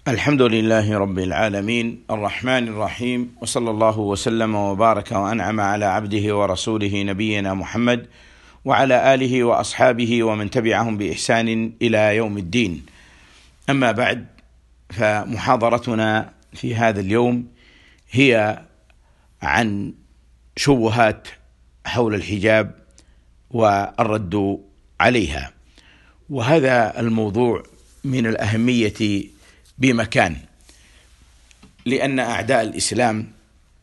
الحمد لله رب العالمين الرحمن الرحيم، وصلى الله وسلم وبارك وأنعم على عبده ورسوله نبينا محمد وعلى آله وأصحابه ومن تبعهم بإحسان إلى يوم الدين. أما بعد، فمحاضرتنا في هذا اليوم هي عن شبهات حول الحجاب والرد عليها، وهذا الموضوع من الأهمية بمكان، لأن أعداء الإسلام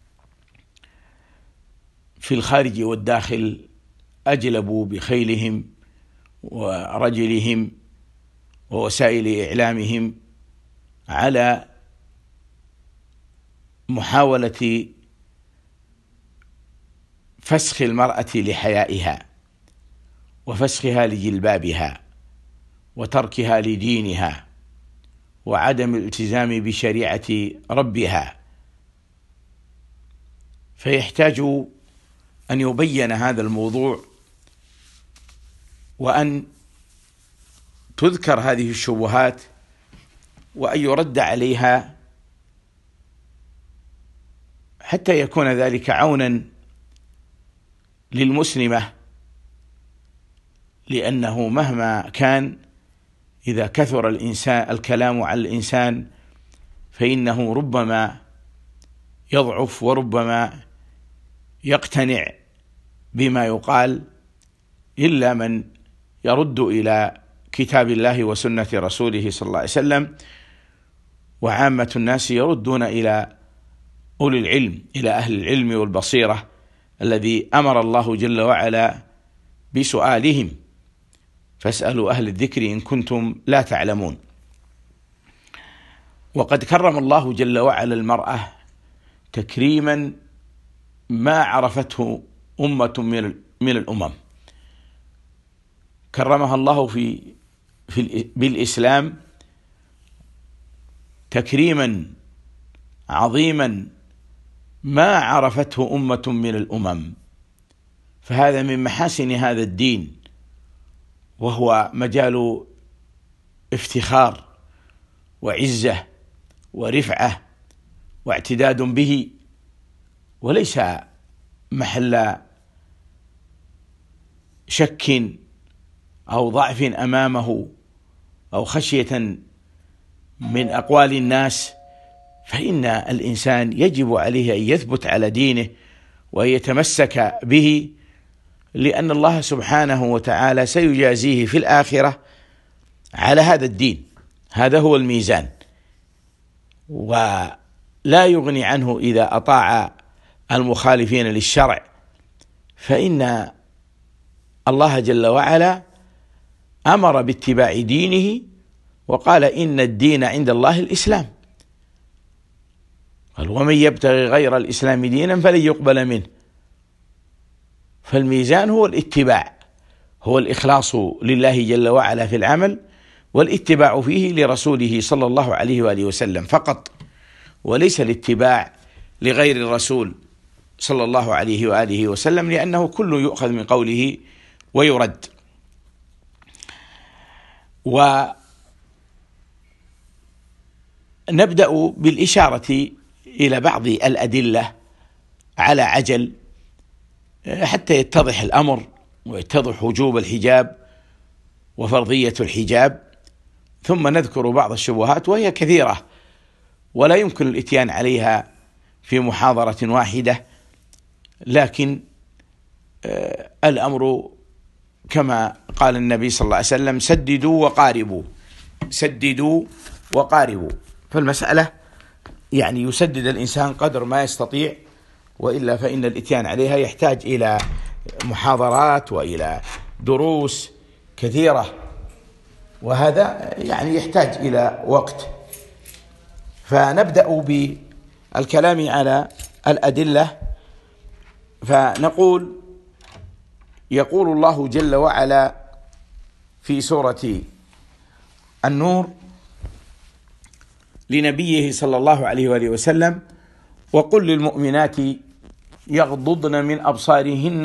في الخارج والداخل أجلبوا بخيلهم ورجلهم ووسائل إعلامهم على محاولة فسخ المرأة لحيائها وفسخها لجلبابها وتركها لدينها وعدم الالتزام بشريعة ربها، فيحتاج أن يبين هذا الموضوع وأن تذكر هذه الشبهات وأن يرد عليها، حتى يكون ذلك عونا للمسلمة، لأنه مهما كان إذا كثر الكلام على الإنسان فإنه ربما يضعف وربما يقتنع بما يقال، إلا من يرد إلى كتاب الله وسنة رسوله صلى الله عليه وسلم، وعامة الناس يردون إلى أولي العلم، إلى أهل العلم والبصيرة الذي أمر الله جل وعلا بسؤالهم، فاسألوا أهل الذكر إن كنتم لا تعلمون. وقد كرم الله جل وعلا المرأة تكريما ما عرفته أمة من الأمم، كرمها الله بالإسلام تكريما عظيما ما عرفته أمة من الأمم، فهذا من محاسن هذا الدين، وهو مجال افتخار وعزة ورفعة واعتداد به، وليس محل شك أو ضعف أمامه أو خشية من أقوال الناس، فإن الإنسان يجب عليه أن يثبت على دينه وأن يتمسك به، لأن الله سبحانه وتعالى سيجازيه في الآخرة على هذا الدين، هذا هو الميزان، ولا يغني عنه إذا أطاع المخالفين للشرع، فإن الله جل وعلا أمر باتباع دينه وقال إن الدين عند الله الإسلام، قال ومن يبتغي غير الإسلام دينا فلن يقبل منه. فالميزان هو الاتباع، هو الإخلاص لله جل وعلا في العمل، والاتباع فيه لرسوله صلى الله عليه وآله وسلم فقط، وليس الاتباع لغير الرسول صلى الله عليه وآله وسلم، لأنه كل يؤخذ من قوله ويرد. ونبدأ بالإشارة إلى بعض الأدلة على عجل حتى يتضح الأمر ويتضح وجوب الحجاب وفرضية الحجاب، ثم نذكر بعض الشبهات وهي كثيرة ولا يمكن الاتيان عليها في محاضرة واحدة، لكن الأمر كما قال النبي صلى الله عليه وسلم سددوا وقاربوا، سددوا وقاربوا، فالمسألة يعني يسدد الإنسان قدر ما يستطيع، وإلا فإن الاتيان عليها يحتاج إلى محاضرات وإلى دروس كثيرة، وهذا يعني يحتاج إلى وقت. فنبدأ بالكلام على الأدلة، فنقول يقول الله جل وعلا في سورة النور لنبيه صلى الله عليه وآله وسلم: وقل للمؤمنات يغضضن من أبصارهن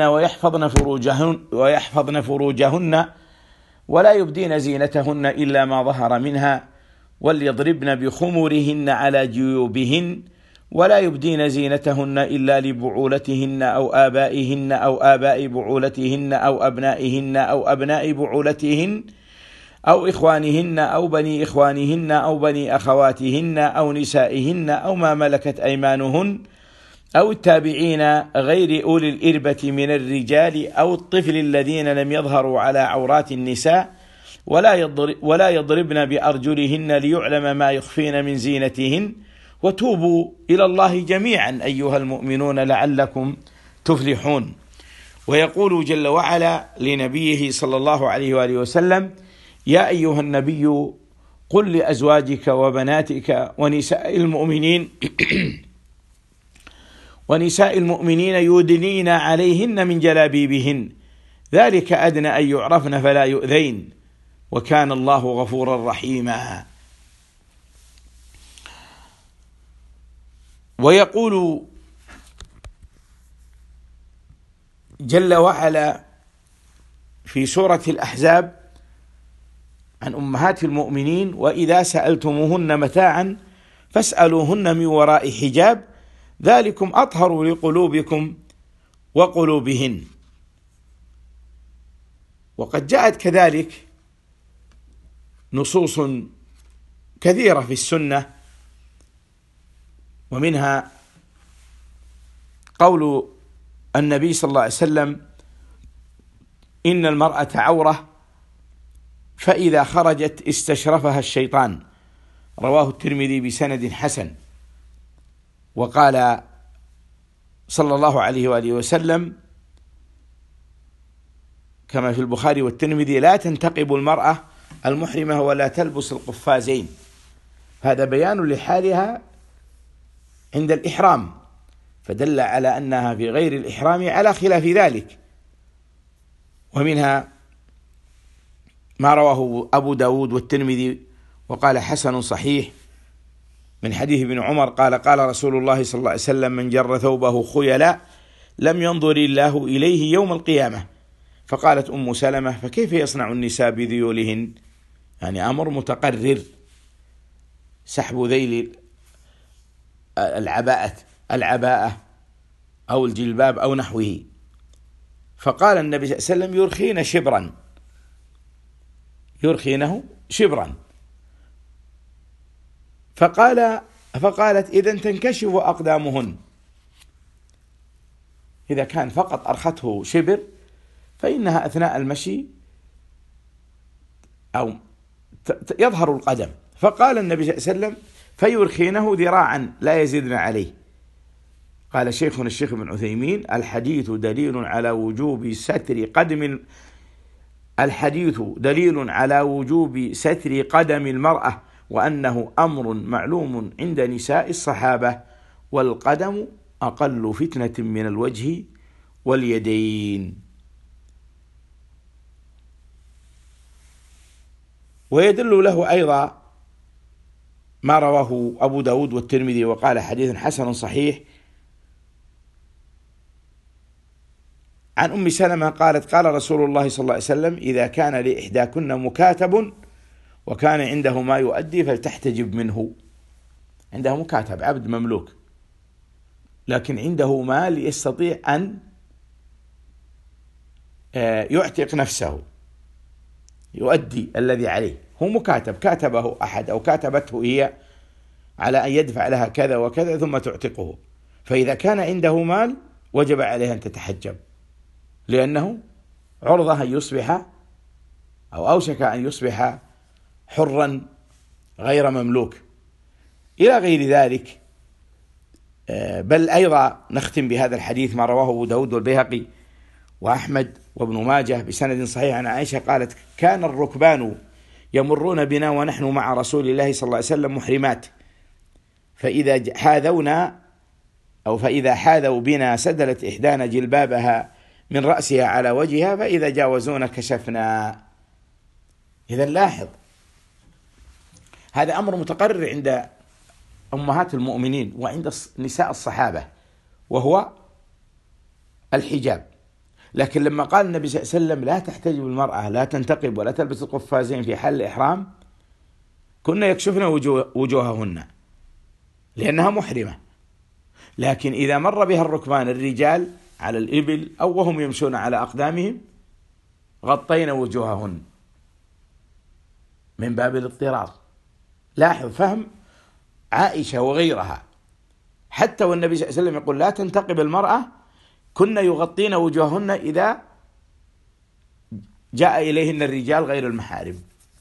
ويحفظن فروجهن ولا يبدين زينتهن إلا ما ظهر منها وليضربن بخمرهن على جيوبهن ولا يبدين زينتهن إلا لبعولتهن أو آبائهن أو آباء بعولتهن أو أبنائهن أو أبناء بعولتهن أو إخوانهن أو بني إخوانهن أو بني أخواتهن أو نسائهن أو ما ملكت أيمانهن أو التابعين غير أولي الإربة من الرجال أو الطفل الذين لم يظهروا على عورات النساء ولا يضربن بأرجلهن ليعلم ما يخفين من زينتهن وتوبوا إلى الله جميعا أيها المؤمنون لعلكم تفلحون. ويقول جل وعلا لنبيه صلى الله عليه وآله وسلم: يا أيها النبي قل لأزواجك وبناتك ونساء المؤمنين يدنين عليهن من جلابيبهن ذلك أدنى أن يعرفن فلا يؤذين وكان الله غفورا رحيما. ويقول جل وعلا في سورة الأحزاب عن أمهات المؤمنين: وإذا سألتموهن متاعا فاسألوهن من وراء حجاب ذلكم أطهر لقلوبكم وقلوبهن. وقد جاءت كذلك نصوص كثيرة في السنة، ومنها قول النبي صلى الله عليه وسلم: إن المرأة عورة فإذا خرجت استشرفها الشيطان، رواه الترمذي بسند حسن. وقال صلى الله عليه وآله وسلم كما في البخاري والترمذي: لا تنتقب المرأة المحرمة ولا تلبس القفازين. هذا بيان لحالها عند الإحرام، فدل على أنها في غير الإحرام على خلاف ذلك. ومنها ما رواه أبو داود والترمذي وقال حسن صحيح من حديث ابن عمر قال: قال رسول الله صلى الله عليه وسلم: من جر ثوبه خيلاء لم ينظر الله إليه يوم القيامة. فقالت أم سلمة: فكيف يصنع النساء بذيولهن؟ يعني أمر متقرر، سحب ذيل العباءة أو الجلباب أو نحوه. فقال النبي صلى الله عليه وسلم: يرخينه شبرا. فقالت: إذن تنكشف أقدامهن. إذا كان فقط أرخته شبر فإنها أثناء المشي أو يظهر القدم. فقال النبي صلى الله عليه وسلم: فيرخينه ذراعا لا يزيدن عليه. قال شيخنا الشيخ ابن عثيمين: الحديث دليل على وجوب ستر قدم المرأة، وأنه أمر معلوم عند نساء الصحابة، والقدم أقل فتنة من الوجه واليدين. ويدل له أيضا ما رواه أبو داود والترمذي وقال حديث حسن صحيح عن أم سلمة قالت: قال رسول الله صلى الله عليه وسلم: إذا كان لإحداكن مكاتب وكان عنده ما يؤدي فلتحتجب منه. عنده مكاتب، عبد مملوك، لكن عنده مال يستطيع أن يعتق نفسه، يؤدي الذي عليه. هو مكاتب، كاتبه أحد أو كاتبته هي على أن يدفع لها كذا وكذا ثم تعتقه. فإذا كان عنده مال وجب عليها أن تتحجب، لأنه عرضة أن يصبح أو أوشك أن يصبح حرا غير مملوك إلى غير ذلك. بل أيضا نختم بهذا الحديث ما رواه أبو داود والبيهقي وأحمد وابن ماجه بسند صحيح عن عائشة قالت: كان الركبان يمرون بنا ونحن مع رسول الله صلى الله عليه وسلم محرمات، فإذا حاذوا بنا سدلت إحدانا جلبابها من رأسها على وجهها، فإذا جاوزونا كشفنا. إذا لاحظ، هذا أمر متقرر عند أمهات المؤمنين وعند نساء الصحابة، وهو الحجاب. لكن لما قال النبي صلى الله عليه وسلم: لا تحتجب المرأة، لا تنتقب ولا تلبس القفازين في حال الإحرام، كنا يكشفن وجوههن لأنها محرمة، لكن إذا مر بها الركبان الرجال على الإبل أو وهم يمشون على أقدامهم غطينا وجوههن من باب الاضطرار. لاحظ فهم عائشة وغيرها، حتى والنبي صلى الله عليه وسلم يقول لا تنتقب المرأة، كنا يغطين وجوههن إذا جاء إليهن الرجال غير المحارم.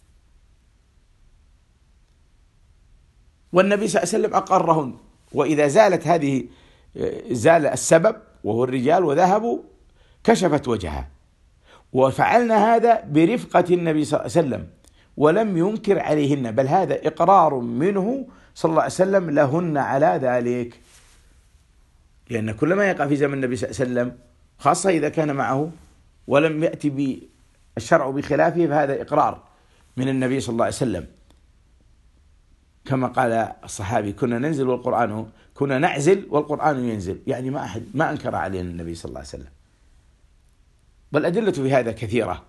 والنبي صلى الله عليه وسلم أقرهن، وإذا زالت هذه زال السبب وهو الرجال وذهبوا كشفت وجهها. وفعلنا هذا برفقة النبي صلى الله عليه وسلم ولم ينكر عليهن، بل هذا إقرار منه صلى الله عليه وسلم لهن على ذلك، لأن كل ما يقع في زمن النبي صلى الله عليه وسلم خاصة إذا كان معه ولم يأتي بالشرع بخلافه فهذا إقرار من النبي صلى الله عليه وسلم. كما قال الصحابي كنا ننزل والقرآن كنا نعزل والقرآن ينزل، يعني ما أنكر علينا النبي صلى الله عليه وسلم. والأدلة في هذا كثيرة،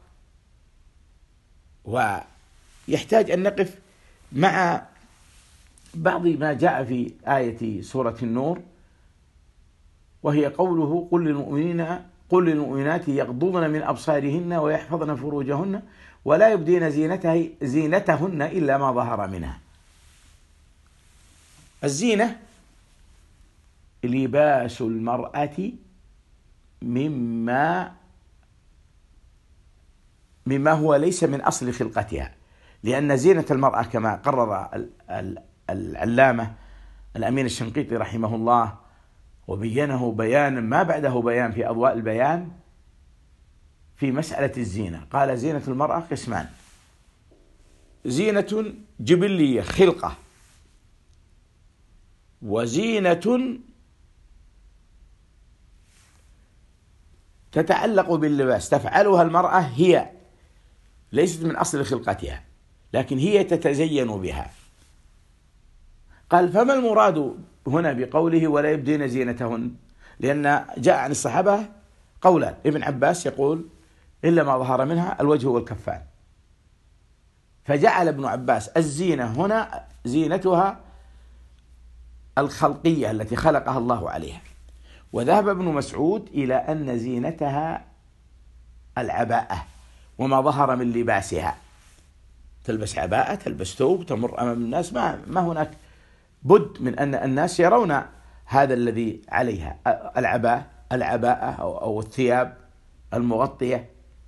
ويحتاج أن نقف مع بعض ما جاء في آية سورة النور، وهي قوله قل للمؤمنات يغضضن من أبصارهن ويحفظن فروجهن ولا يبدين زينتهن إلا ما ظهر منها. الزينة لباس المرأة مما هو ليس من أصل خلقتها، لأن زينة المرأة كما قرر العلامة الأمين الشنقيطي رحمه الله وبينه بيانا ما بعده بيان في أضواء البيان في مسألة الزينة، قال زينة المرأة قسمان: زينة جبلية خلقة، وزينة تتعلق باللباس تفعلها المرأة، هي ليست من أصل خلقتها لكن هي تتزين بها. قال فما المراد هنا بقوله ولا يبدين زينتهن؟ لأن جاء عن الصحابة قولا، ابن عباس يقول إلا ما ظهر منها الوجه والكفان، فجعل ابن عباس الزينة هنا زينتها الخلقية التي خلقها الله عليها، وذهب ابن مسعود إلى أن زينتها العباءة وما ظهر من لباسها، تلبس عباءة تلبس ثوب تمر أمام الناس، ما هناك بد من أن الناس يرون هذا الذي عليها، العباءة أو الثياب المغطية.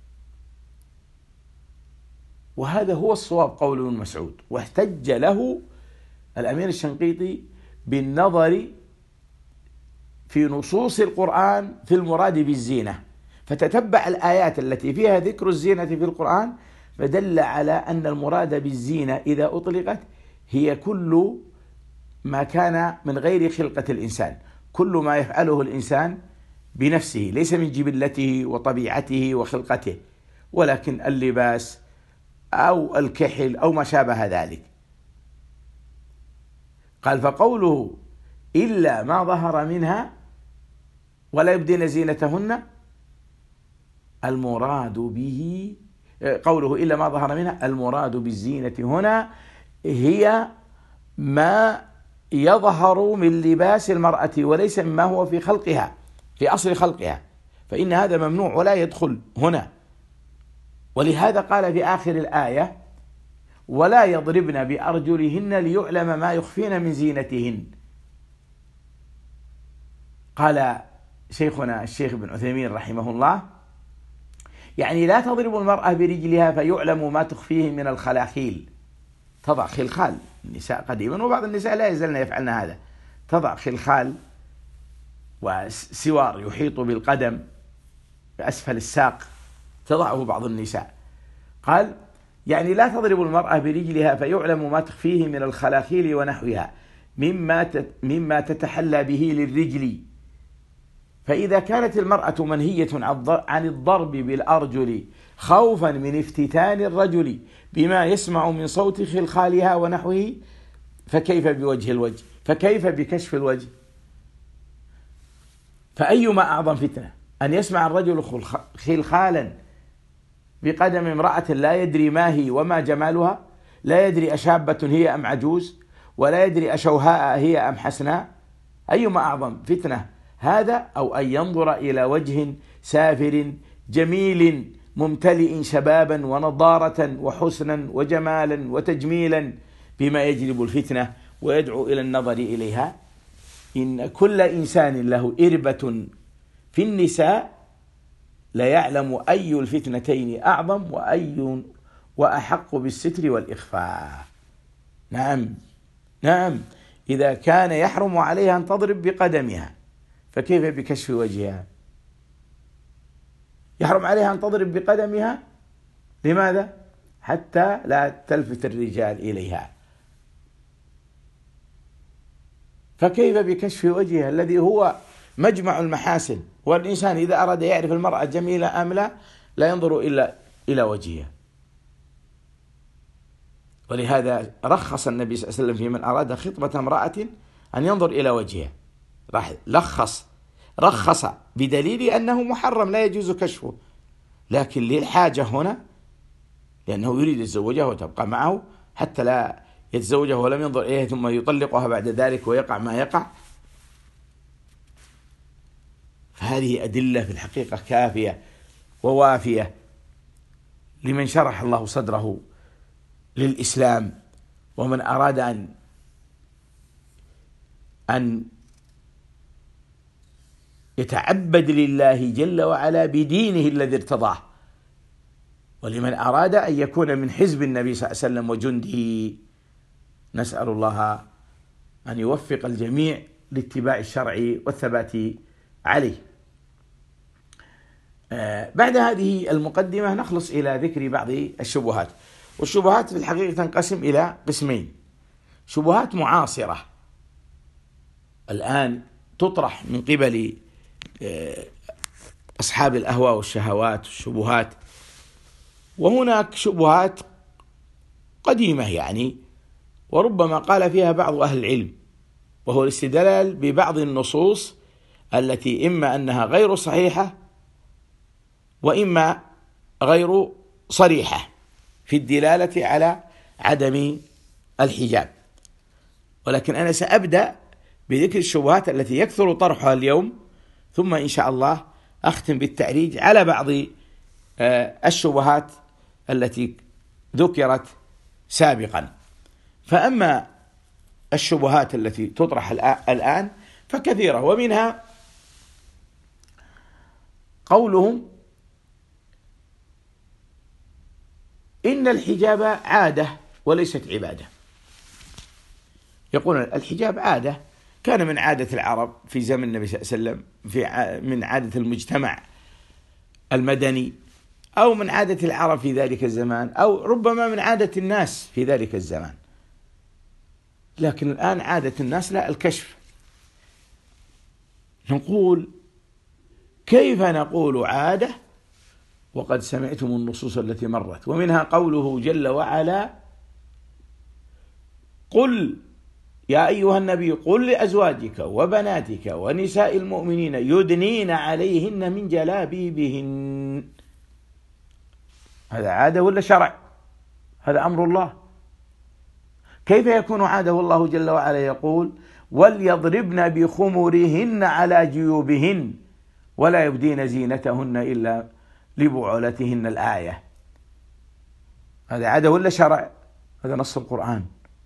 وهذا هو الصواب قول ابن مسعود، واحتج له الأمير الشنقيطي بالنظر في نصوص القرآن في المراد بالزينة، فتتبع الآيات التي فيها ذكر الزينة في القرآن فدل على أن المراد بالزينة إذا أطلقت هي كل ما كان من غير خلقة الإنسان، كل ما يفعله الإنسان بنفسه ليس من جبلته وطبيعته وخلقته، ولكن اللباس أو الكحل أو ما شابه ذلك. قال فقوله إلا ما ظهر منها ولا يبدين زينتهن، المراد به قوله إلا ما ظهر منها، المراد بالزينة هنا هي ما يظهر من لباس المرأة وليس مما هو في خلقها في أصل خلقها، فإن هذا ممنوع ولا يدخل هنا. ولهذا قال في آخر الآية ولا يضربن بأرجلهن ليعلم ما يخفين من زينتهن. قال شيخنا الشيخ ابن عثيمين رحمه الله يعني لا تضرب المرأة برجلها فيعلم ما تخفيه من الخلاخيل، تضع خلخال النساء قديما وبعض النساء لا يزلن يفعلن هذا، تضع خلخال وسوار يحيط بالقدم بأسفل الساق تضعه بعض النساء. قال يعني لا تضرب المرأة برجلها فيعلم ما تخفيه من الخلاخيل ونحوها مما تتحلى به للرجل، فإذا كانت المرأة منهية عن الضرب بالأرجل خوفا من افتتان الرجل بما يسمع من صوت خلخالها ونحوه، فكيف بوجه الوجه؟ فكيف بكشف الوجه؟ فأيما أعظم فتنة أن يسمع الرجل خلخالا بقدم امرأة لا يدري ما هي وما جمالها، لا يدري أشابة هي أم عجوز، ولا يدري أشوهاء هي أم حسناء، أيما أعظم فتنة، هذا أو أن ينظر إلى وجه سافر جميل ممتلئ شبابا ونضارة وحسنا وجمالا وتجميلا بما يجلب الفتنة ويدعو إلى النظر إليها. إن كل إنسان له إربة في النساء لا يعلم أي الفتنتين أعظم وأي وأحق بالستر والإخفاء. نعم إذا كان يحرم عليها أن تضرب بقدمها فكيف بكشف وجهها؟ يحرم عليها أن تضرب بقدمها، لماذا؟ حتى لا تلفت الرجال إليها. فكيف بكشف وجهها الذي هو مجمع المحاسن؟ والإنسان إذا أراد يعرف المرأة جميلة أم لا ينظر إلا إلى وجهها. ولهذا رخص النبي صلى الله عليه وسلم في من أراد خطبة امرأة أن ينظر إلى وجهها، رخص بدليل أنه محرم لا يجوز كشفه، لكن للحاجة هنا، لأنه يريد يتزوجها وتبقى معه حتى لا يتزوجها ولم ينظر إليها ثم يطلقها بعد ذلك ويقع ما يقع. فهذه أدلة في الحقيقة كافية ووافية لمن شرح الله صدره للإسلام، ومن أراد أن يتعبد لله جل وعلا بدينه الذي ارتضاه، ولمن أراد أن يكون من حزب النبي صلى الله عليه وسلم وجنده. نسأل الله أن يوفق الجميع لاتباع الشرع والثبات عليه. بعد هذه المقدمة نخلص إلى ذكر بعض الشبهات. والشبهات في الحقيقة تنقسم إلى قسمين: شبهات معاصرة الآن تطرح من قبل أصحاب الأهواء والشهوات والشبهات، وهناك شبهات قديمة يعني وربما قال فيها بعض أهل العلم، وهو الاستدلال ببعض النصوص التي إما أنها غير صحيحة وإما غير صريحة في الدلالة على عدم الحجاب. ولكن أنا سأبدأ بذكر الشبهات التي يكثر طرحها اليوم، ثم إن شاء الله أختم بالتعريج على بعض الشبهات التي ذكرت سابقا. فأما الشبهات التي تطرح الآن فكثيرة، ومنها قولهم إن الحجاب عادة وليست عبادة. يقولون الحجاب عادة، كان من عادة العرب في زمن النبي صلى الله عليه وسلم، من عادة المجتمع المدني، أو من عادة العرب في ذلك الزمان، أو ربما من عادة الناس في ذلك الزمان. لكن الآن عادة الناس لا الكشف. نقول كيف نقول عادة وقد سمعتم النصوص التي مرت؟ ومنها قوله جل وعلا: قل يا أيها النبي قل لأزواجك وبناتك ونساء المؤمنين يدنين عليهن من جلابيبهن. هذا عادة ولا شرع؟ هذا أمر الله. كيف يكون عادة والله جل وعلا يقول: وليضربن بخمرهن على جيوبهن ولا يبدين زينتهن إلا لبعولتهن؟ الآية. هذا عادة ولا شرع؟ هذا نص القرآن.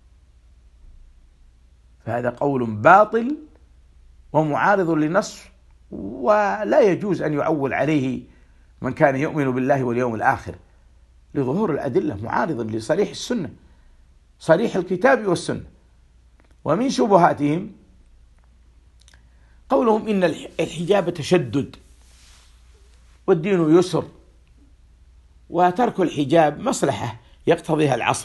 فهذا قول باطل ومعارض للنص، ولا يجوز أن يعول عليه من كان يؤمن بالله واليوم الآخر، لظهور الأدلة معارض لصريح السنة، صريح الكتاب والسنة. ومن شبهاتهم قولهم إن الحجاب تشدد والدين يسر، وترك الحجاب مصلحة يقتضيها العصر.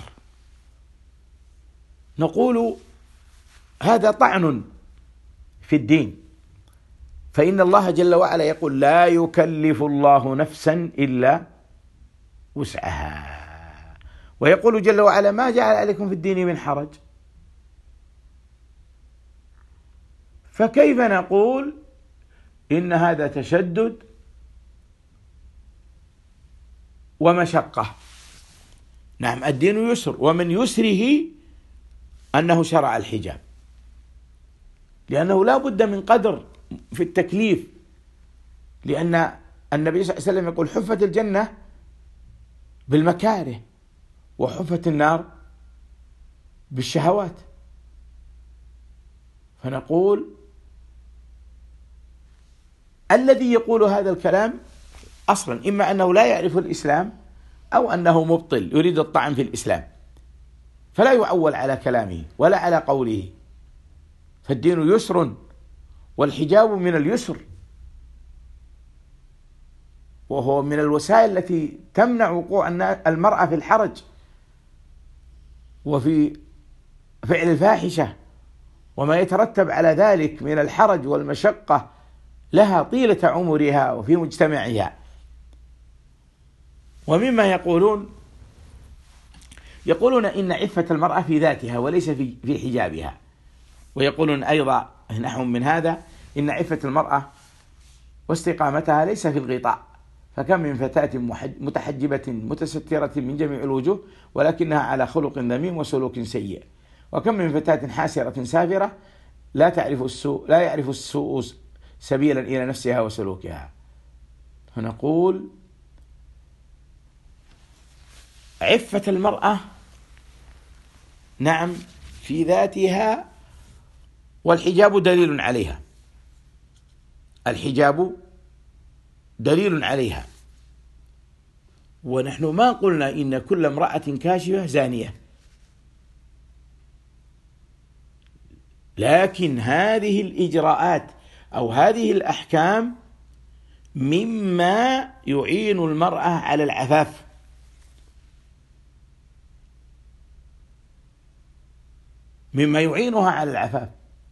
نقول هذا طعن في الدين، فإن الله جل وعلا يقول: لا يكلف الله نفسا إلا وسعها، ويقول جل وعلا: ما جعل عليكم في الدين من حرج. فكيف نقول إن هذا تشدد ومشقة؟ نعم، الدين يسر، ومن يسره أنه شرع الحجاب، لأنه لا بد من قدر في التكليف، لأن النبي صلى الله عليه وسلم يقول حفت الجنة بالمكاره وحفت النار بالشهوات. فنقول الذي يقول هذا الكلام أصلا إما أنه لا يعرف الإسلام أو أنه مبطل يريد الطعن في الإسلام، فلا يعول على كلامه ولا على قوله. فالدين يسر، والحجاب من اليسر، وهو من الوسائل التي تمنع وقوع المرأة في الحرج وفي فعل الفاحشة وما يترتب على ذلك من الحرج والمشقة لها طيلة عمرها وفي مجتمعها. ومما يقولون إن عفة المرأة في ذاتها وليس في حجابها، ويقولون أيضا نحو من هذا إن عفة المرأة واستقامتها ليس في الغطاء، فكم من فتاة متحجبة متسترة من جميع الوجوه ولكنها على خلق ذميم وسلوك سيء، وكم من فتاة حاسرة سافرة لا يعرف السوء سبيلا إلى نفسها وسلوكها. فنقول عفة المرأة نعم في ذاتها، والحجاب دليل عليها، الحجاب دليل عليها. ونحن ما قلنا إن كل امرأة كاشفة زانية، لكن هذه الإجراءات أو هذه الأحكام مما يعين المرأة على العفاف، مما يعينها على العفاف.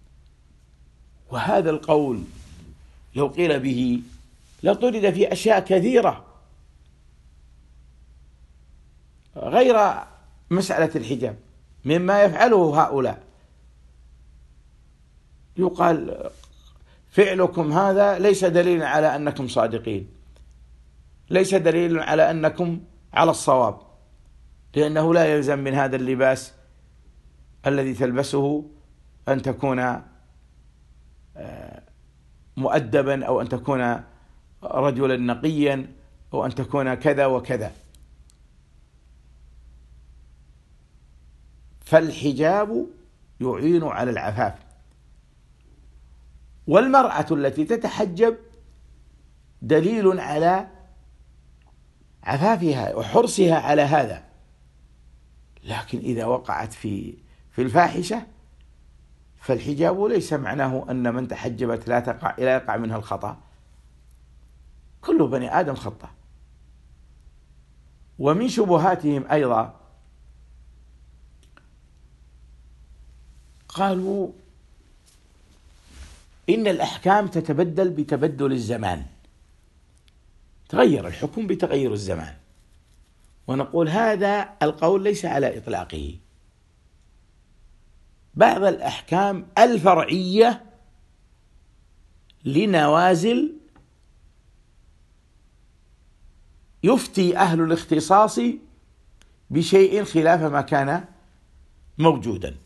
وهذا القول لو قيل به لطرد في أشياء كثيرة غير مسألة الحجاب مما يفعله هؤلاء. يقال فعلكم هذا ليس دليلا على أنكم صادقين، ليس دليلا على أنكم على الصواب، لأنه لا يلزم من هذا اللباس الذي تلبسه أن تكون مؤدبا أو أن تكون رجلا نقيا أو أن تكون كذا وكذا. فالحجاب يعين على العفاف، والمرأة التي تتحجب دليل على عفافها وحرصها على هذا. لكن إذا وقعت في الفاحشة فالحجاب ليس معناه أن من تحجبت لا يقع منها الخطأ، كل بني آدم خطأ. ومن شبهاتهم أيضا قالوا إن الأحكام تتبدل بتبدل الزمان، تغير الحكم بتغير الزمان. ونقول هذا القول ليس على إطلاقه. بعض الأحكام الفرعية لنوازل يفتي أهل الاختصاص بشيء خلاف ما كان موجودا.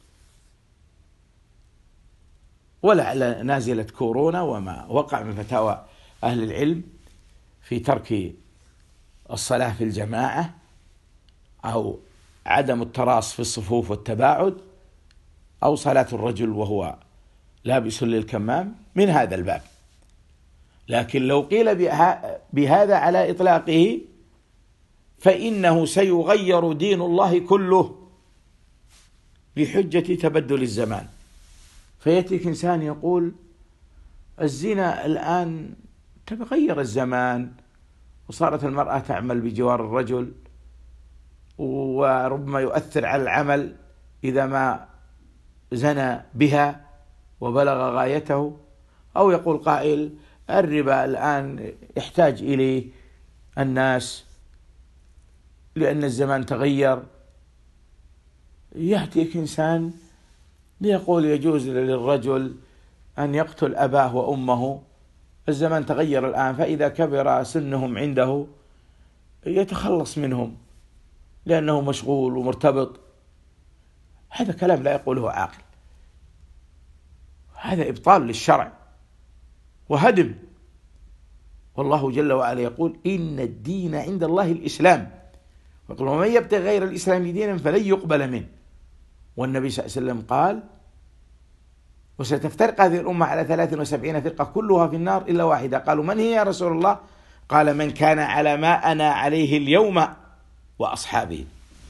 ولعل نازلة كورونا وما وقع من فتاوى أهل العلم في ترك الصلاة في الجماعة أو عدم التراص في الصفوف والتباعد أو صلاة الرجل وهو لابس للكمام من هذا الباب. لكن لو قيل بهذا على إطلاقه فإنه سيغير دين الله كله بحجة تبدل الزمان. فيأتيك إنسان يقول الزنا الآن تغير الزمان وصارت المرأة تعمل بجوار الرجل، وربما يؤثر على العمل إذا ما زنى بها وبلغ غايته. أو يقول قائل الربا الآن يحتاج إليه الناس لأن الزمان تغير. يأتيك إنسان ليقول يجوز للرجل أن يقتل أباه وأمه، الزمان تغير الآن، فإذا كبر سنهم عنده يتخلص منهم لأنه مشغول ومرتبط. هذا كلام لا يقوله عاقل، هذا إبطال للشرع وهدم. والله جل وعلا يقول إن الدين عند الله الإسلام، ويقول ومن يبتغي غير الإسلام دينا فلن يقبل منه. والنبي صلى الله عليه وسلم قال وستفترق هذه الأمة على 73 فرقة كلها في النار إلا واحدة. قالوا من هي يا رسول الله؟ قال من كان على ما أنا عليه اليوم وأصحابي.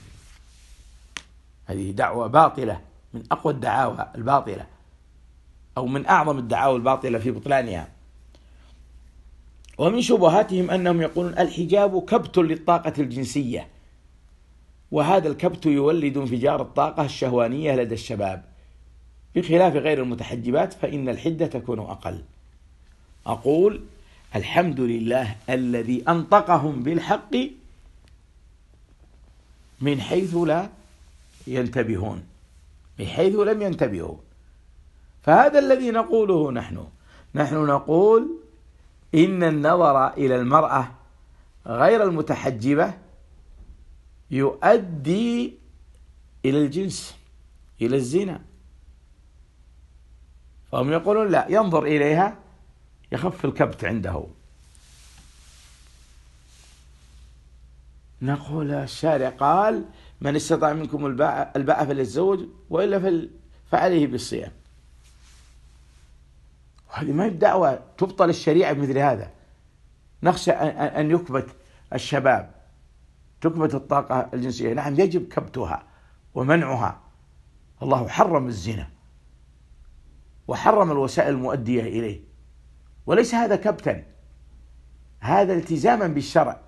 هذه دعوة باطلة من أقوى الدعاوى الباطلة، أو من أعظم الدعاوى الباطلة في بطلانها. ومن شبهاتهم أنهم يقولون الحجاب كبت للطاقة الجنسية، وهذا الكبت يولد انفجار الطاقة الشهوانية لدى الشباب، بخلاف غير المتحجبات فإن الحدة تكون أقل. أقول الحمد لله الذي أنطقهم بالحق من حيث لا ينتبهون، من حيث لم ينتبهوا. فهذا الذي نقوله نحن نقول إن النظر إلى المرأة غير المتحجبة يؤدي إلى الجنس، إلى الزنا. فهم يقولون لا، ينظر إليها يخف الكبت عنده. نقول الشارع قال من استطاع منكم الباء فليتزوج وإلا فعليه بالصيام. وهذه ما هي دعوة تبطل الشريعة بمثل هذا. نخشى أن يكبت الشباب، تكبت الطاقة الجنسية. نعم يجب كبتها ومنعها. الله حرم الزنا وحرم الوسائل المؤدية إليه، وليس هذا كبتا، هذا التزاما بالشرع.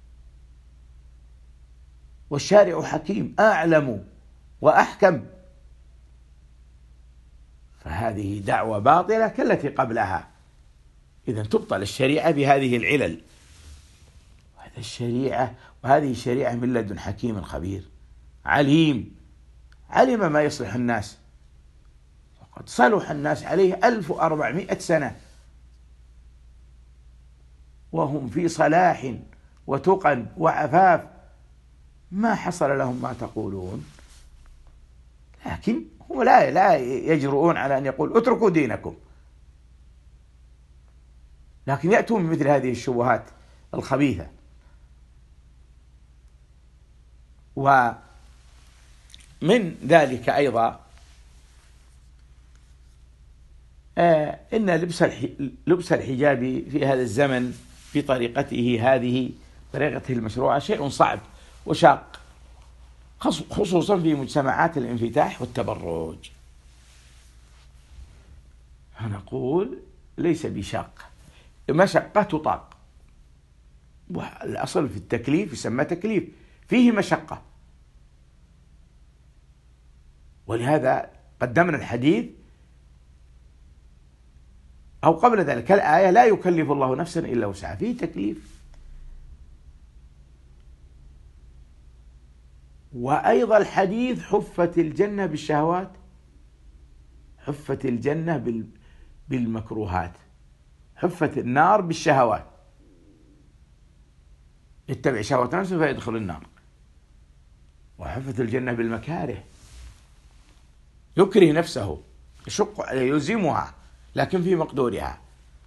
والشارع حكيم أعلم وأحكم. فهذه دعوة باطلة كالتي قبلها. إذن تبطل الشريعة بهذه العلل. وهذه الشريعة من لدن حكيم خبير عليم، علم ما يصلح الناس، وقد صلح الناس عليه 1400 سنة وهم في صلاح وتقى وعفاف، ما حصل لهم ما تقولون. لكن هم لا يجرؤون على أن يقول اتركوا دينكم، لكن يأتون مثل هذه الشبهات الخبيثة. ومن ذلك أيضا إن لبس الحجاب في هذا الزمن بطريقته هذه، طريقته المشروعة، شيء صعب وشاق، خصوصا في مجتمعات الانفتاح والتبرج. نقول ليس بشاق، مشقة تطاق. والأصل في التكليف يسمى تكليف، فيه مشقة. ولهذا قدمنا الحديث أو قبل ذلك الآية لا يكلف الله نفسا إلا وسعها، فيه تكليف. وأيضا الحديث حفت الجنة بالشهوات، حفت الجنة بالمكروهات، حفت النار بالشهوات. اتبع شهوات نفسه فيدخل النار. وحفت الجنة بالمكاره، يكره نفسه، يشق عليه، يلزمها، لكن في مقدورها.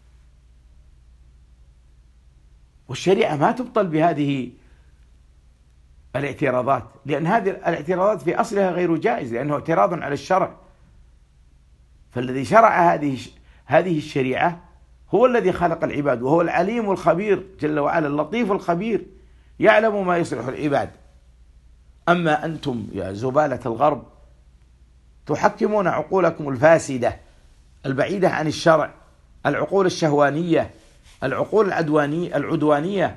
والشريعة ما تبطل بهذه الاعتراضات، لأن هذه الاعتراضات في أصلها غير جائز، لأنه اعتراض على الشرع. فالذي شرع هذه الشريعة هو الذي خلق العباد، وهو العليم الخبير جل وعلا، اللطيف الخبير، يعلم ما يصلح العباد. أما أنتم يا زبالة الغرب تحكمون عقولكم الفاسدة البعيدة عن الشرع، العقول الشهوانية، العقول العدوانية،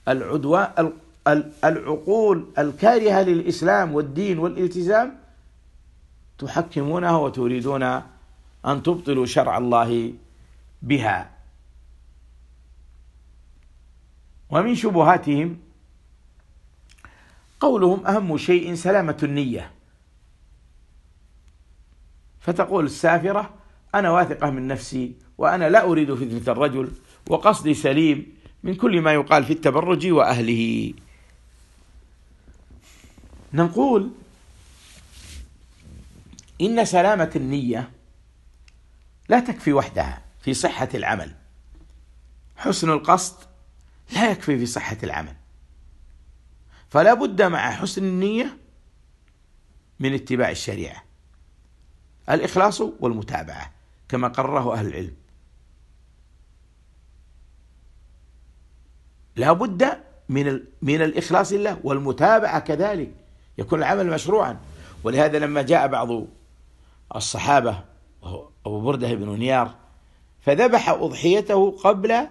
العقول الكارهة للإسلام والدين والالتزام، تحكمونها وتريدون أن تبطلوا شرع الله بها. ومن شبهاتهم قولهم أهم شيء سلامة النية. فتقول السافرة أنا واثقة من نفسي، وأنا لا أريد فتنة الرجل، وقصدي سليم من كل ما يقال في التبرج وأهله. نقول إن سلامة النية لا تكفي وحدها في صحة العمل. حسن القصد لا يكفي في صحة العمل، فلا بد مع حسن النية من اتباع الشريعة، الإخلاص والمتابعة كما قرره أهل العلم. لا بد من الإخلاص لله والمتابعة كذلك، يكون العمل مشروعا. ولهذا لما جاء بعض الصحابة أبو بردة بن نيار فذبح أضحيته قبل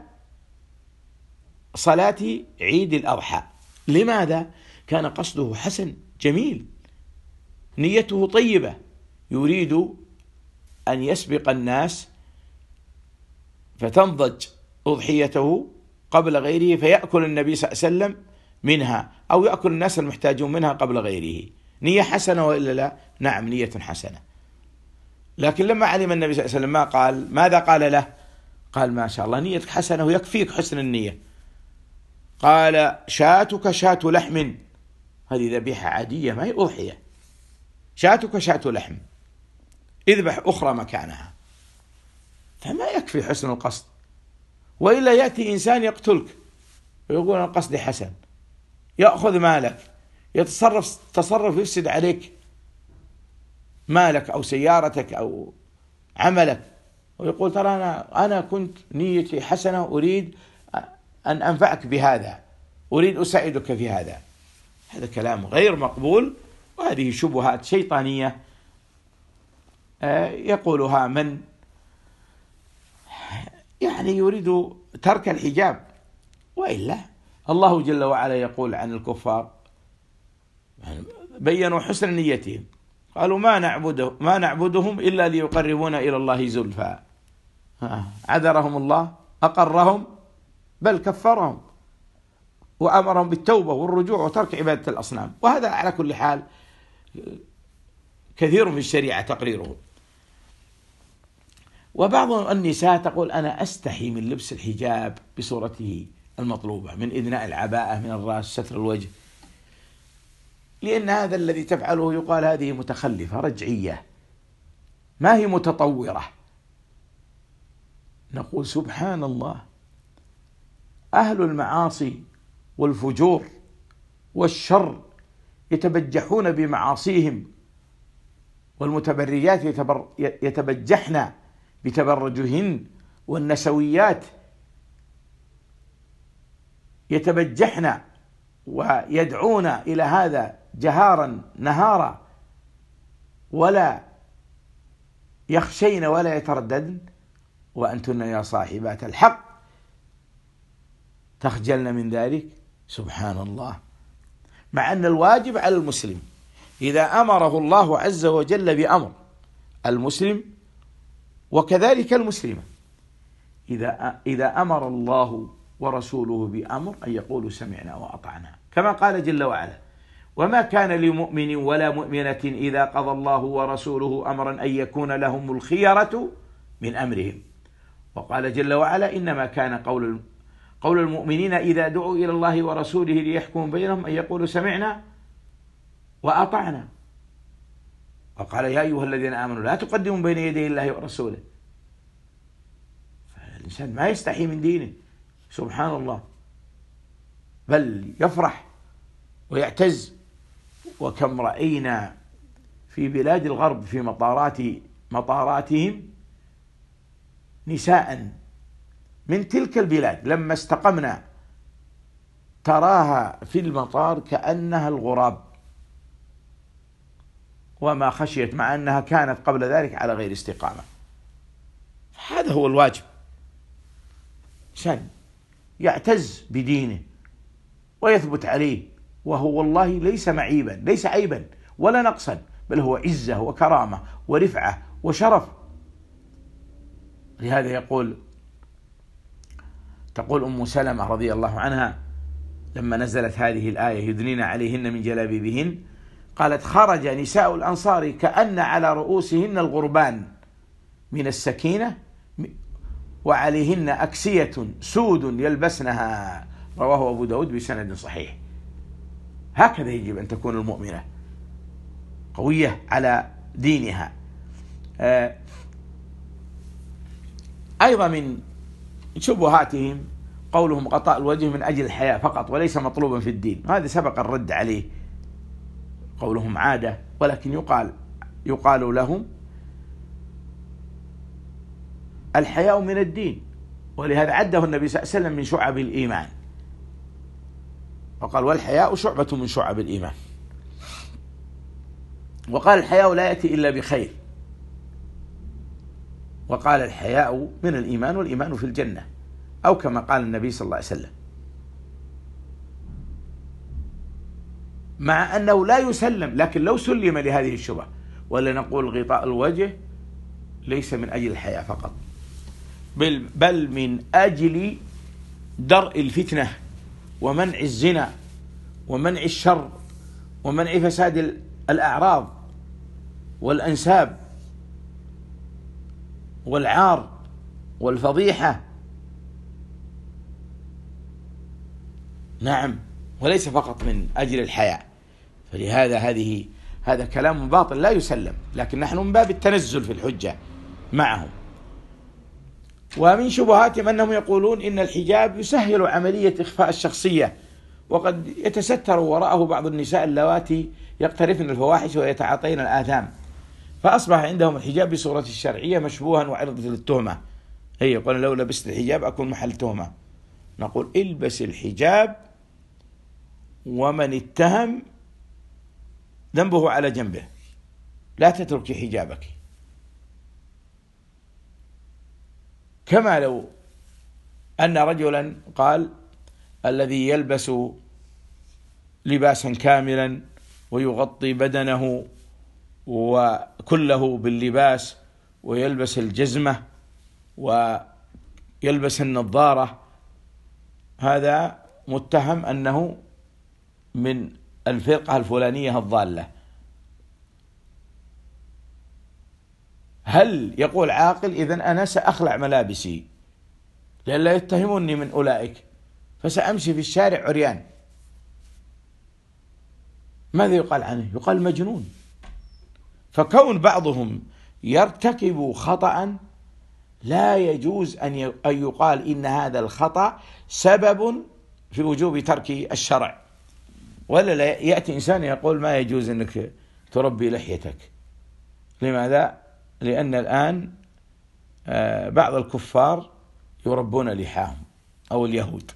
صلاة عيد الأضحى. لماذا؟ كان قصده حسن جميل، نيته طيبة، يريد أن يسبق الناس فتنضج أضحيته قبل غيره فيأكل النبي صلى الله عليه وسلم منها، أو يأكل الناس المحتاجون منها قبل غيره. نية حسنة وإلا لا؟ نعم، نية حسنة. لكن لما علم النبي صلى الله عليه وسلم ما قال، ماذا قال له؟ قال ما شاء الله نيتك حسنة ويكفيك حسن النية. قال شاتك شاة لحم، هذه ذبيحة عادية ما هي أضحية، شاتك شاة لحم، اذبح أخرى مكانها. فما يكفي حسن القصد، وإلا يأتي إنسان يقتلك ويقول أنا قصدي حسن، يأخذ مالك، تصرف يفسد عليك مالك أو سيارتك أو عملك، ويقول ترى أنا كنت نيتي حسنة، أريد أن أنفعك بهذا، أريد أساعدك في هذا. هذا كلام غير مقبول، وهذه شبهات شيطانية يقولها من يعني يريد ترك الحجاب. وإلا الله جل وعلا يقول عن الكفار بينوا حسن نيتهم، قالوا ما نعبدهم إلا ليقربونا إلى الله زلفى. عذرهم الله، أقرهم، بل كفرهم وأمرهم بالتوبة والرجوع وترك عبادة الأصنام. وهذا على كل حال كثير في الشريعة تقريره. وبعض النساء تقول أنا أستحي من لبس الحجاب بصورته المطلوبة، من إدناء العباءة من الرأس، ستر الوجه، لأن هذا الذي تفعله يقال هذه متخلفة رجعية ما هي متطورة. نقول سبحان الله، أهل المعاصي والفجور والشر يتبجحون بمعاصيهم، والمتبرجات يتبجحن بتبرجهن، والنسويات يتبجحن ويدعون إلى هذا جهارا نهارا، ولا يخشين ولا يترددن، وأنتن يا صاحبات الحق تخجلن من ذلك. سبحان الله. مع أن الواجب على المسلم إذا أمره الله عز وجل بأمر، المسلم وكذلك المسلمة إذا أمر الله ورسوله بأمر أن يقولوا سمعنا وأطعنا، كما قال جل وعلا وما كان لمؤمن ولا مؤمنة إذا قضى الله ورسوله أمرا أن يكون لهم الخيرة من أمرهم. وقال جل وعلا إنما كان قول المؤمنين إذا دعوا إلى الله ورسوله ليحكم بينهم أن يقولوا سمعنا وأطعنا. وقال يا أيها الذين آمنوا لا تقدموا بين يدي الله ورسوله. فالإنسان ما يستحي من دينه، سبحان الله، بل يفرح ويعتز. وكم رأينا في بلاد الغرب في مطاراتهم نساء من تلك البلاد لما استقمنا تراها في المطار كأنها الغراب، وما خشيت، مع أنها كانت قبل ذلك على غير استقامة. هذا هو الواجب، إنسان يعتز بدينه ويثبت عليه، وهو والله ليس معيبا، ليس عيبا ولا نقصا، بل هو عزة وكرامة ورفعة وشرف. لهذا تقول أم سلمة رضي الله عنها لما نزلت هذه الآية يدنين عليهن من جلابيبهن، قالت خرج نساء الأنصار كأن على رؤوسهن الغربان من السكينة وعليهن أكسية سود يلبسنها، رواه أبو داود بسند صحيح. هكذا يجب أن تكون المؤمنة، قوية على دينها. أيضا من شبهاتهم قولهم غطاء الوجه من أجل الحياء فقط وليس مطلوبا في الدين، هذا سبق الرد عليه، قولهم عادة، ولكن يقال لهم الحياء من الدين، ولهذا عده النبي صلى الله عليه وسلم من شعب الإيمان، وقال والحياء شعبة من شعب الإيمان، وقال الحياء لا يأتي إلا بخير، وقال الحياء من الإيمان والإيمان في الجنة، أو كما قال النبي صلى الله عليه وسلم، مع أنه لا يسلم، لكن لو سلم لهذه الشبهة ولا نقول غطاء الوجه ليس من أجل الحياء فقط، بل من أجل درء الفتنة ومنع الزنا ومنع الشر ومنع فساد الأعراض والأنساب والعار والفضيحة. نعم، وليس فقط من أجل الحياء. فلهذا هذا كلام باطل لا يسلم، لكن نحن من باب التنزل في الحجة معهم. ومن شبهاتهم أنهم يقولون إن الحجاب يسهل عملية إخفاء الشخصية، وقد يتستر وراءه بعض النساء اللواتي يقترفن الفواحش ويتعاطين الآثام، فأصبح عندهم الحجاب بصورة الشرعية مشبوها وعرضة للتهمة. هي يقول لو لبست الحجاب أكون محل تهمة، نقول البس الحجاب، ومن اتهم ذنبه على جنبه، لا تتركي حجابك. كما لو أن رجلا قال الذي يلبس لباسا كاملا ويغطي بدنه وكله باللباس ويلبس الجزمة ويلبس النظارة، هذا متهم أنه من الفرقة الفلانية الضالة. هل يقول عاقل إذن أنا سأخلع ملابسي لئلا يتهموني من أولئك، فسأمشي في الشارع عريان؟ ماذا يقال عنه؟ يقال مجنون. فكون بعضهم يرتكب خطأ لا يجوز أن يقال إن هذا الخطأ سبب في وجوب ترك الشرع، ولا لا يأتي إنسان يقول ما يجوز أنك تربي لحيتك. لماذا؟ لأن الآن بعض الكفار يربون لحاهم أو اليهود.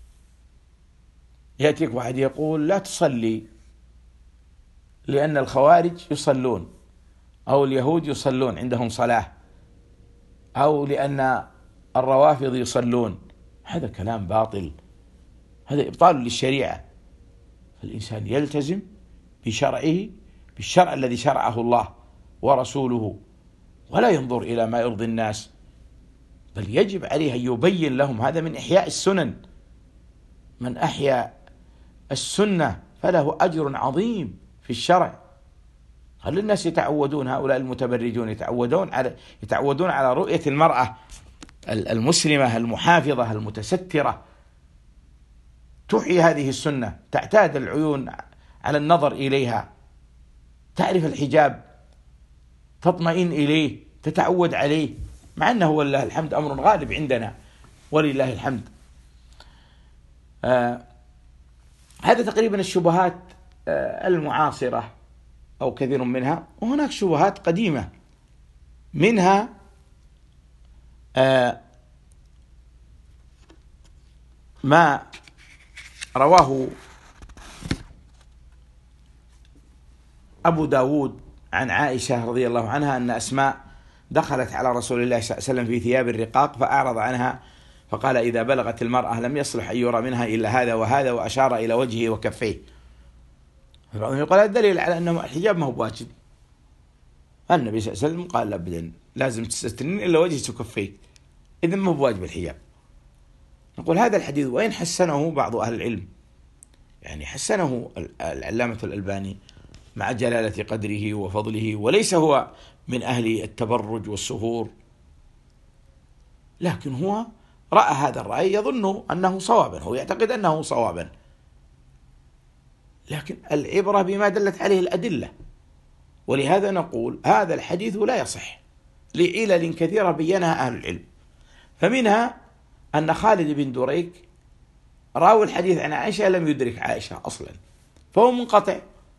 يأتيك واحد يقول لا تصلي لأن الخوارج يصلون، أو اليهود يصلون عندهم صلاة، أو لأن الروافض يصلون. هذا كلام باطل، هذا إبطال للشريعة. فالإنسان يلتزم بشرعه، بالشرع الذي شرعه الله ورسوله، ولا ينظر إلى ما يرضي الناس، بل يجب عليه أن يبين لهم. هذا من إحياء السنن، من أحيا السنة فله أجر عظيم في الشرع. هل الناس يتعودون، هؤلاء المتبرجون يتعودون على رؤية المرأة المسلمة المحافظة المتسترة، تحيي هذه السنة، تعتاد العيون على النظر إليها، تعرف الحجاب، تطمئن إليه، تتعود عليه، مع أنه والله الحمد أمر غالب عندنا ولله الحمد. هذا تقريبا الشبهات المعاصرة أو كثير منها. وهناك شبهات قديمة، منها ما رواه أبو داود عن عائشة رضي الله عنها أن أسماء دخلت على رسول الله صلى الله عليه وسلم في ثياب الرقاق فأعرض عنها، فقال إذا بلغت المرأة لم يصلح أن يرى منها إلا هذا وهذا، وأشار إلى وجهه وكفيه. بعضهم يقول هذا دليل على أن الحجاب ما هو واجب. النبي صلى الله عليه وسلم قال أبدا لازم تستترين إلا وجهك وكفيك، إذن ما هو واجب الحجاب. نقول هذا الحديث وإن حسنه بعض أهل العلم، يعني حسنه العلامة الألباني مع جلالة قدره وفضله، وليس هو من أهل التبرج والسهور، لكن هو رأى هذا الرأي يظن أنه صوابا، هو يعتقد أنه صوابا، لكن العبرة بما دلت عليه الأدلة. ولهذا نقول هذا الحديث لا يصح لعلل كثيرة بينها أهل العلم، فمنها أن خالد بن دريك راوي الحديث عن عائشة لم يدرك عائشة أصلا فهو منقطع،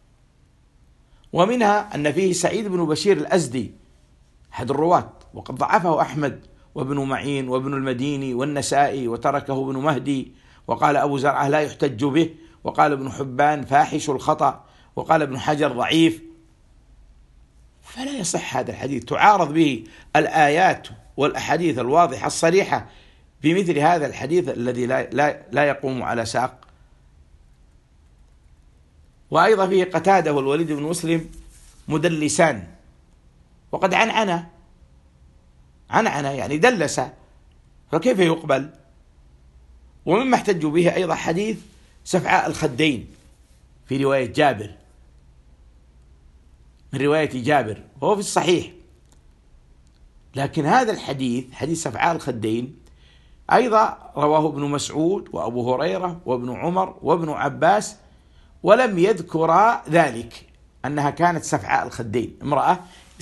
ومنها أن فيه سعيد بن بشير الأزدي أحد الرواة وقد ضعفه أحمد وابن معين وابن المديني والنسائي وتركه ابن مهدي، وقال أبو زرعة لا يحتج به، وقال ابن حبان فاحش الخطأ، وقال ابن حجر ضعيف. فلا يصح هذا الحديث، تعارض به الآيات والأحاديث الواضحة الصريحة بمثل هذا الحديث الذي لا يقوم على ساق. وأيضا فيه قتادة والوليد بن مسلم مدلسان، وقد عنعنا يعني دلس، فكيف يقبل؟ ومما احتجوا به أيضا حديث سفعاء الخدين في رواية جابر، من رواية جابر وهو في الصحيح، لكن هذا الحديث حديث سفعاء الخدين أيضا رواه ابن مسعود وأبو هريرة وابن عمر وابن عباس، ولم يذكر ذلك أنها كانت سفعاء الخدين، امرأة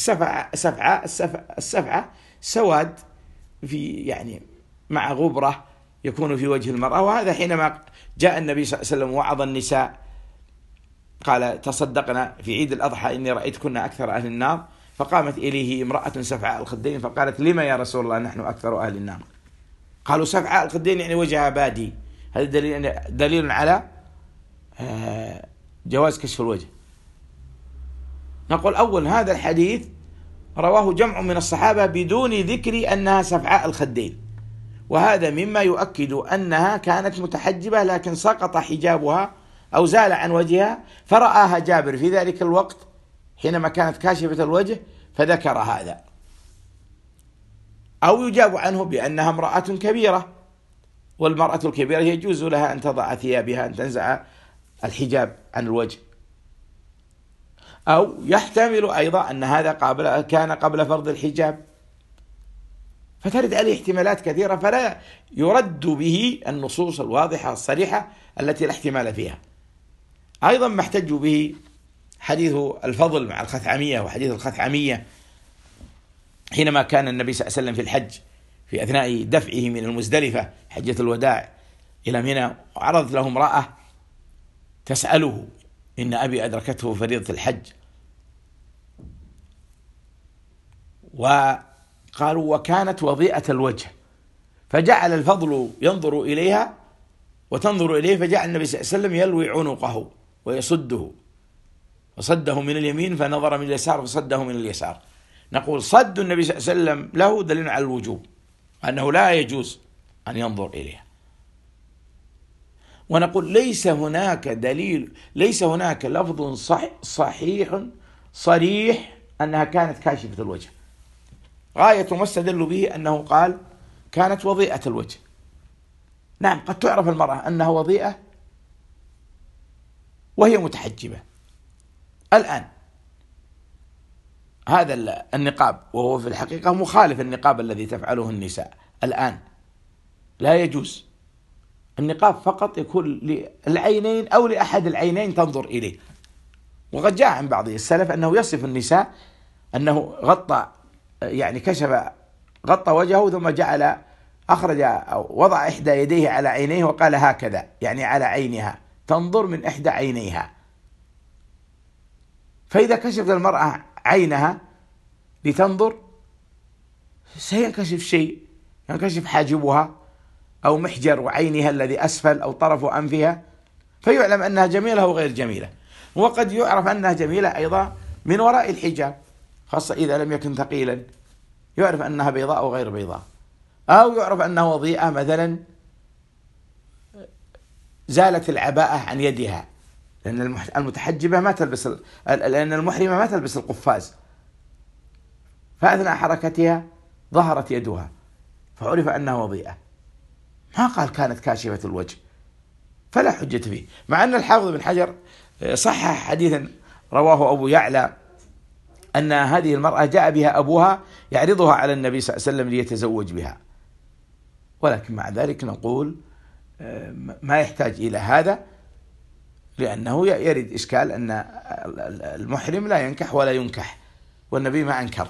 السفعة سواد في يعني مع غبرة يكون في وجه المرأة، وهذا حينما جاء النبي صلى الله عليه وسلم وعظ النساء قال تصدقنا في عيد الأضحى إني رأيتكن أكثر أهل النار، فقامت إليه امرأة سفعاء الخدين فقالت لما يا رسول الله نحن أكثر أهل النار؟ قالوا سفعاء الخدين يعني وجهها بادي، هذا دليل على جواز كشف الوجه. نقول أول هذا الحديث رواه جمع من الصحابة بدون ذكر أنها سفعاء الخدين، وهذا مما يؤكد أنها كانت متحجبة لكن سقط حجابها أو زال عن وجهها، فرآها جابر في ذلك الوقت حينما كانت كاشفة الوجه فذكر هذا. أو يجاب عنه بأنها امرأة كبيرة، والمرأة الكبيرة يجوز لها أن تضع ثيابها، أن تنزع الحجاب عن الوجه. أو يحتمل أيضا أن هذا كان قبل فرض الحجاب، فترد عليه احتمالات كثيرة، فلا يرد به النصوص الواضحة الصريحة التي لا احتمال فيها. أيضا ما احتجوا به حديث الفضل مع الخثعمية، وحديث الخثعمية حينما كان النبي صلى الله عليه وسلم في الحج في أثناء دفعه من المزدلفة حجة الوداع إلى منى، وعرضت له امرأة تسأله إن أبي أدركته فريضة الحج، وقالوا وكانت وضيئة الوجه، فجعل الفضل ينظر إليها وتنظر إليه، فجعل النبي صلى الله عليه وسلم يلوي عنقه ويصده، فصده من اليمين فنظر من اليسار فصده من اليسار. نقول صد النبي صلى الله عليه وسلم له دليل على الوجوب، أنه لا يجوز أن ينظر إليها. ونقول ليس هناك دليل، ليس هناك لفظ صحيح صريح أنها كانت كاشفة الوجه. غاية ما استدل به أنه قال كانت وضيئة الوجه. نعم قد تعرف المرأة أنها وضيئة وهي متحجبة. الآن هذا النقاب وهو في الحقيقة مخالف النقاب الذي تفعله النساء الآن، لا يجوز. النقاب فقط يكون للعينين أو لأحد العينين تنظر إليه. وقد جاء عن بعض السلف أنه يصف النساء أنه غطى يعني غطى وجهه ثم أخرج أو وضع إحدى يديه على عينيه وقال هكذا، يعني على عينها، تنظر من إحدى عينيها. فإذا كشفت المرأة عينها لتنظر سينكشف شيء، ينكشف حاجبها أو محجر عينها الذي أسفل أو طرف أنفها، فيعلم أنها جميلة أو غير جميلة. وقد يعرف أنها جميلة أيضا من وراء الحجاب، خاصة إذا لم يكن ثقيلا، يعرف أنها بيضاء أو غير بيضاء. أو يعرف أنها وضيئة مثلا زالت العباءة عن يدها، لأن المتحجبة ما تلبس، لأن المحرمة ما تلبس القفاز، فأثناء حركتها ظهرت يدها فعرف أنها وضيئة. ما قال كانت كاشفة الوجه، فلا حجة فيه. مع أن الحافظ بن حجر صحح حديثا رواه أبو يعلى أن هذه المرأة جاء بها أبوها يعرضها على النبي صلى الله عليه وسلم ليتزوج بها، ولكن مع ذلك نقول ما يحتاج إلى هذا، لأنه يرد إشكال أن المحرم لا ينكح ولا ينكح، والنبي ما أنكر.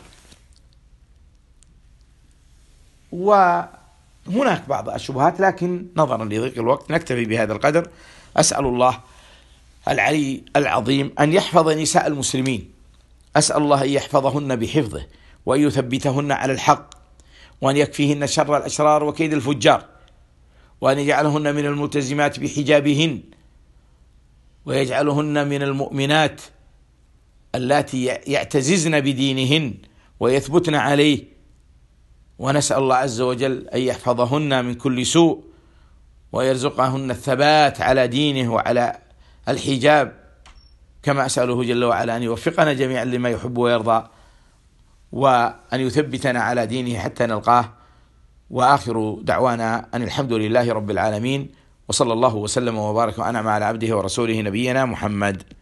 وهناك بعض الشبهات، لكن نظرا لضيق الوقت نكتفي بهذا القدر. أسأل الله العلي العظيم أن يحفظ نساء المسلمين، أسأل الله أن يحفظهن بحفظه، وأن يثبتهن على الحق، وأن يكفيهن شر الأشرار وكيد الفجار، وأن يجعلهن من الملتزمات بحجابهن، ويجعلهن من المؤمنات اللاتي يعتززن بدينهن ويثبتن عليه. ونسأل الله عز وجل أن يحفظهن من كل سوء، ويرزقهن الثبات على دينه وعلى الحجاب، كما أسأله جل وعلا أن يوفقنا جميعا لما يحب ويرضى، وأن يثبتنا على دينه حتى نلقاه. وآخر دعوانا أن الحمد لله رب العالمين، وصلى الله وسلم وبارك وأنعم على عبده ورسوله نبينا محمد.